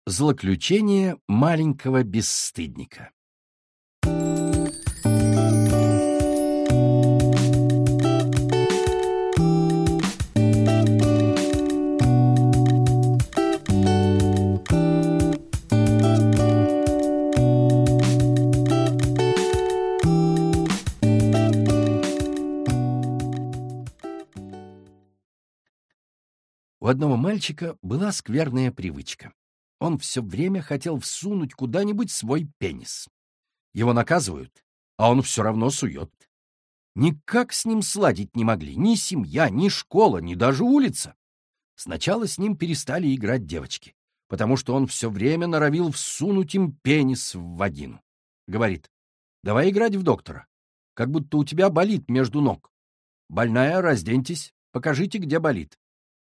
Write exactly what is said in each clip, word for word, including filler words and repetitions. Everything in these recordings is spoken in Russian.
Злоключение маленького бесстыдника. У одного мальчика была скверная привычка. Он все время хотел всунуть куда-нибудь свой пенис. Его наказывают, а он все равно сует. Никак с ним сладить не могли ни семья, ни школа, ни даже улица. Сначала с ним перестали играть девочки, потому что он все время норовил всунуть им пенис в вагину. Говорит: давай играть в доктора, как будто у тебя болит между ног. Больная, разденьтесь, покажите, где болит.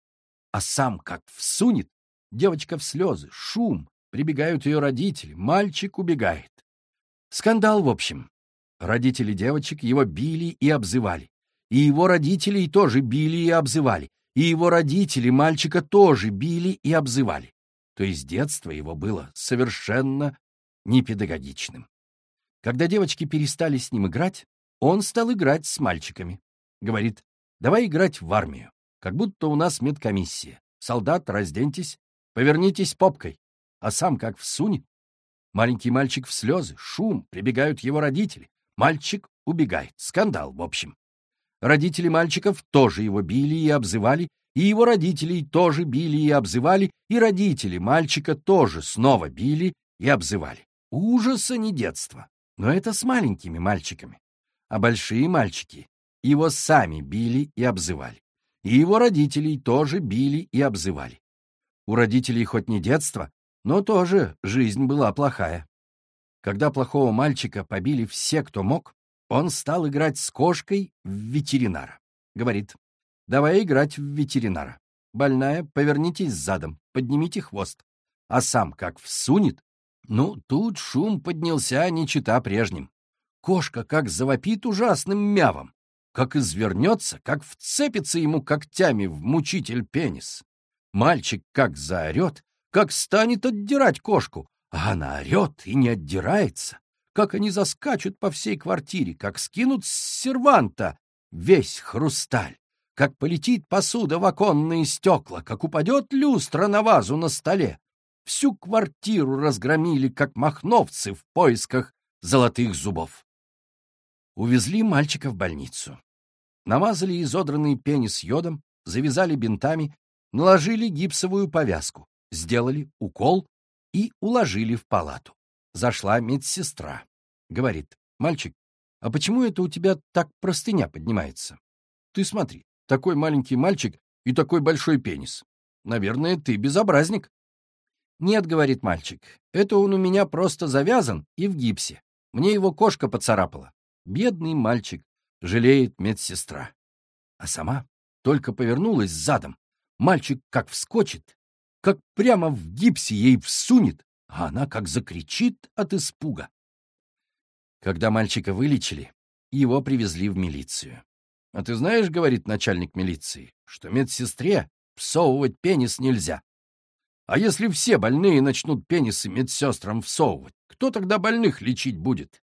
А сам как всунет, девочка в слезы, шум, прибегают ее родители, мальчик убегает. Скандал, в общем. Родители девочек его били и обзывали. И его родителей тоже били и обзывали. И его родители мальчика тоже били и обзывали. То есть детство его было совершенно непедагогичным. Когда девочки перестали с ним играть, он стал играть с мальчиками. Говорит: давай играть в армию, как будто у нас медкомиссия. Солдат, разденьтесь, повернитесь попкой. А сам как всунет. Маленький мальчик в слезы, шум, прибегают его родители. Мальчик убегает. Скандал, в общем. Родители мальчиков тоже его били и обзывали, и его родителей тоже били и обзывали, и родители мальчика тоже снова били и обзывали. Ужас, а не детство. Но это с маленькими мальчиками. А большие мальчики его сами били и обзывали. И его родителей тоже били и обзывали. У родителей хоть не детство, но тоже жизнь была плохая. Когда плохого мальчика побили все, кто мог, он стал играть с кошкой в ветеринара. Говорит: давай играть в ветеринара. Больная, повернитесь задом, поднимите хвост. А сам как всунет, ну, тут шум поднялся не чета прежним. Кошка как завопит ужасным мявом, как извернется, как вцепится ему когтями в мучитель пенис. Мальчик как заорет, как станет отдирать кошку, а она орет и не отдирается, как они заскачут по всей квартире, как скинут с серванта весь хрусталь, как полетит посуда в оконные стекла, как упадет люстра на вазу на столе. Всю квартиру разгромили, как махновцы в поисках золотых зубов. Увезли мальчика в больницу. Намазали изодранный пенис йодом, завязали бинтами, наложили гипсовую повязку, сделали укол и уложили в палату. Зашла медсестра. Говорит: мальчик, а почему это у тебя так простыня поднимается? Ты смотри, такой маленький мальчик и такой большой пенис. Наверное, ты безобразник. Нет, говорит мальчик, это он у меня просто завязан и в гипсе. Мне его кошка поцарапала. Бедный мальчик, жалеет медсестра. А сама только повернулась задом. Мальчик как вскочит, как прямо в гипсе ей всунет, а она как закричит от испуга. Когда мальчика вылечили, его привезли в милицию. «А ты знаешь, — говорит начальник милиции, — что медсестре всовывать пенис нельзя. А если все больные начнут пенисы медсестрам всовывать, кто тогда больных лечить будет?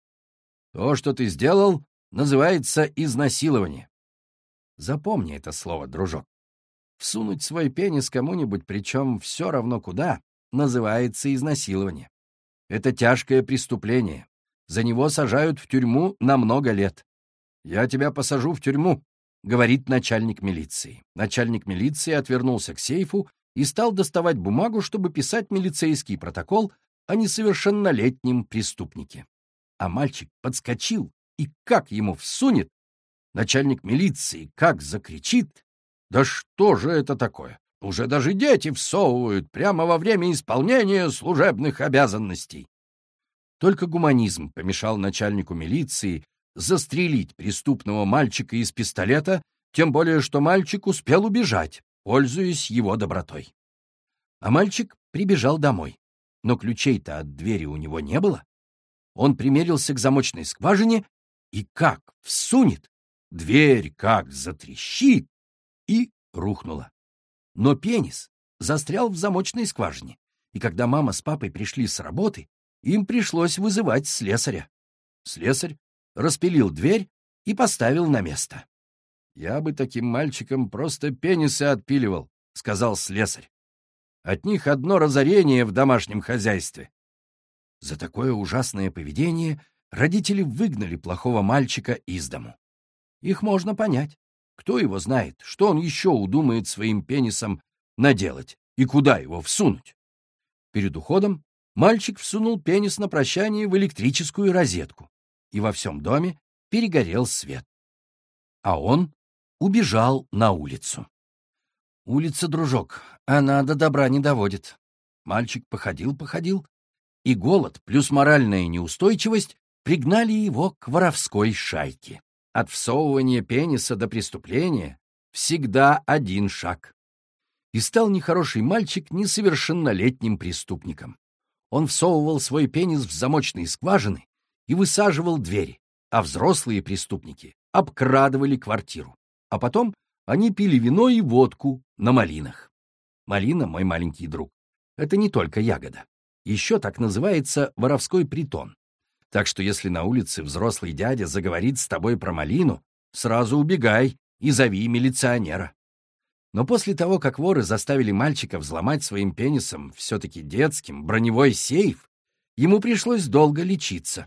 То, что ты сделал, называется изнасилование». Запомни это слово, дружок. Всунуть свой пенис кому-нибудь, причем все равно куда, называется изнасилование. Это тяжкое преступление. За него сажают в тюрьму на много лет. «Я тебя посажу в тюрьму», — говорит начальник милиции. Начальник милиции отвернулся к сейфу и стал доставать бумагу, чтобы писать милицейский протокол о несовершеннолетнем преступнике. А мальчик подскочил и как ему всунет, начальник милиции как закричит: «Да что же это такое? Уже даже дети всовывают прямо во время исполнения служебных обязанностей». Только гуманизм помешал начальнику милиции застрелить преступного мальчика из пистолета, тем более что мальчик успел убежать, пользуясь его добротой. А мальчик прибежал домой, но ключей-то от двери у него не было. Он примерился к замочной скважине и как всунет, дверь как затрещит и рухнула. Но пенис застрял в замочной скважине, и когда мама с папой пришли с работы, им пришлось вызывать слесаря. Слесарь распилил дверь и поставил на место. «Я бы таким мальчикам просто пенисы отпиливал», — сказал слесарь. «От них одно разорение в домашнем хозяйстве». За такое ужасное поведение родители выгнали плохого мальчика из дому. Их можно понять. Кто его знает, что он еще удумает своим пенисом наделать и куда его всунуть? Перед уходом мальчик всунул пенис на прощание в электрическую розетку, и во всем доме перегорел свет. А он убежал на улицу. Улица, дружок, она до добра не доводит. Мальчик походил-походил, и голод плюс моральная неустойчивость пригнали его к воровской шайке. От всовывания пениса до преступления всегда один шаг. И стал нехороший мальчик несовершеннолетним преступником. Он всовывал свой пенис в замочные скважины и высаживал двери, а взрослые преступники обкрадывали квартиру. А потом они пили вино и водку на малинах. Малина, мой маленький друг, это не только ягода. Еще так называется воровской притон. Так что если на улице взрослый дядя заговорит с тобой про малину, сразу убегай и зови милиционера. Но после того, как воры заставили мальчика взломать своим пенисом все-таки детским броневой сейф, ему пришлось долго лечиться.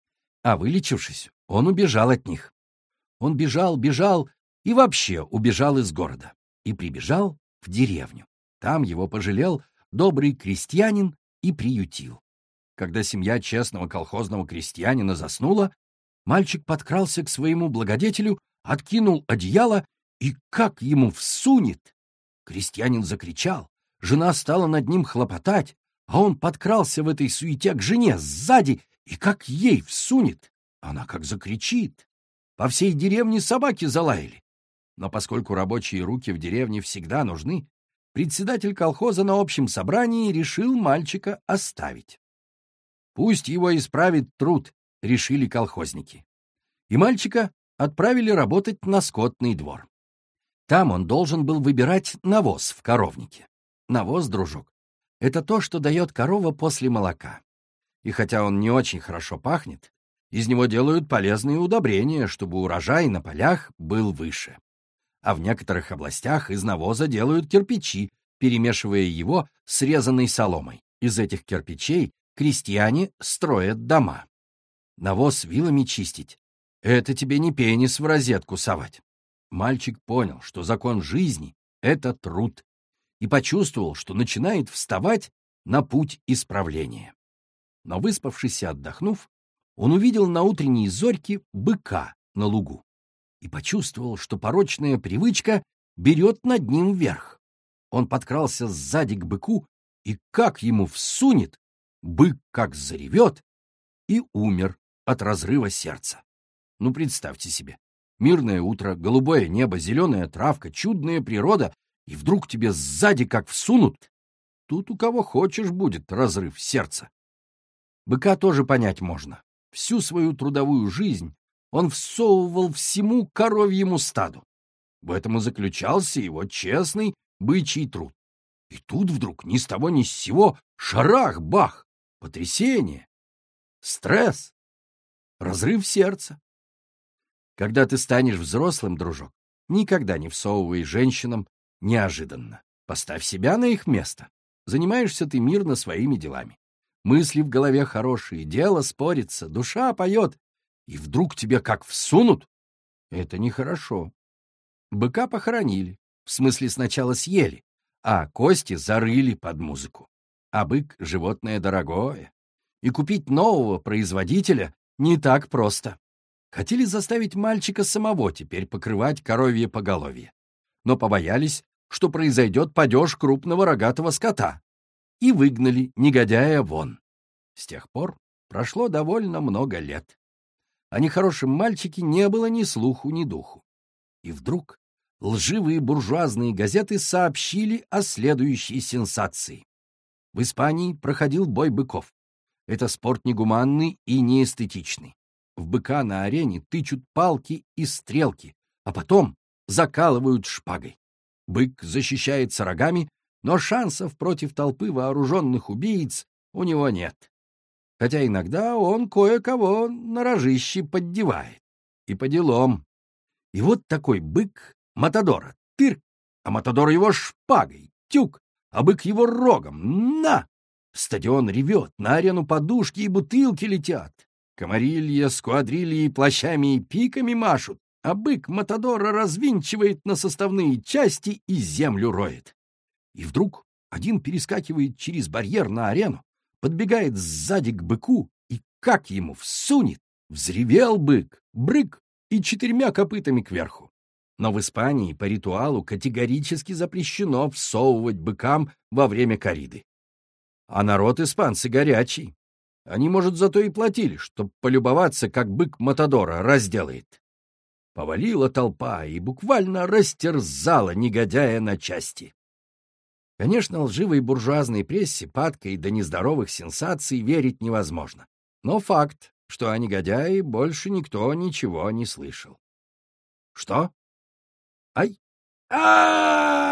А вылечившись, он убежал от них. Он бежал, бежал и вообще убежал из города. И прибежал в деревню. Там его пожалел добрый крестьянин и приютил. Когда семья честного колхозного крестьянина заснула, мальчик подкрался к своему благодетелю, откинул одеяло и как ему всунет! Крестьянин закричал, жена стала над ним хлопотать, а он подкрался в этой суете к жене сзади и как ей всунет! Она как закричит! По всей деревне собаки залаяли. Но поскольку рабочие руки в деревне всегда нужны, председатель колхоза на общем собрании решил мальчика оставить. Пусть его исправит труд, решили колхозники. И мальчика отправили работать на скотный двор. Там он должен был выбирать навоз в коровнике. Навоз, дружок, это то, что дает корова после молока. И хотя он не очень хорошо пахнет, из него делают полезные удобрения, чтобы урожай на полях был выше. А в некоторых областях из навоза делают кирпичи, перемешивая его с резаной соломой. Из этих кирпичей крестьяне строят дома. Навоз вилами чистить — это тебе не пенис в розетку совать. Мальчик понял, что закон жизни — это труд, и почувствовал, что начинает вставать на путь исправления. Но, выспавшись и отдохнув, он увидел на утренней зорьке быка на лугу и почувствовал, что порочная привычка берет над ним верх. Он подкрался сзади к быку, и как ему всунет, бык как заревет и умер от разрыва сердца. Ну, представьте себе, мирное утро, голубое небо, зеленая травка, чудная природа, и вдруг тебе сзади как всунут. Тут у кого хочешь будет разрыв сердца. Быка тоже понять можно. Всю свою трудовую жизнь он всовывал всему коровьему стаду. В этом и заключался его честный бычий труд. И тут вдруг ни с того ни с сего шарах-бах! Потрясение, стресс, разрыв сердца. Когда ты станешь взрослым, дружок, никогда не всовывай женщинам неожиданно. Поставь себя на их место. Занимаешься ты мирно своими делами. Мысли в голове хорошие, дело спорится, душа поет, и вдруг тебе как всунут. Это нехорошо. Быка похоронили, в смысле сначала съели, а кости зарыли под музыку. А бык — животное дорогое, и купить нового производителя не так просто. Хотели заставить мальчика самого теперь покрывать коровье поголовье, но побоялись, что произойдет падеж крупного рогатого скота, и выгнали негодяя вон. С тех пор прошло довольно много лет. О нехорошем мальчике не было ни слуху, ни духу. И вдруг лживые буржуазные газеты сообщили о следующей сенсации. В Испании проходил бой быков. Это спорт негуманный и неэстетичный. В быка на арене тычут палки и стрелки, а потом закалывают шпагой. Бык защищается рогами, но шансов против толпы вооруженных убийц у него нет. Хотя иногда он кое-кого на рожище поддевает. И по делам. И вот такой бык Матадора, тырк, а Матадор его шпагой, тюк, а бык его рогом, на! Стадион ревет, на арену подушки и бутылки летят. Комарилья, скуадрильи плащами и пиками машут, а бык Матадора развинчивает на составные части и землю роет. И вдруг один перескакивает через барьер на арену, подбегает сзади к быку и как ему всунет, взревел бык, брык и четырьмя копытами кверху. Но в Испании по ритуалу категорически запрещено всовывать быкам во время кориды. А народ испанцы горячий. Они, может, зато и платили, чтоб полюбоваться, как бык Матадора разделает. Повалила толпа и буквально растерзала негодяя на части. Конечно, лживой буржуазной прессе, падкой до нездоровых сенсаций верить невозможно. Но факт, что о негодяе больше никто ничего не слышал. Что? Ай! а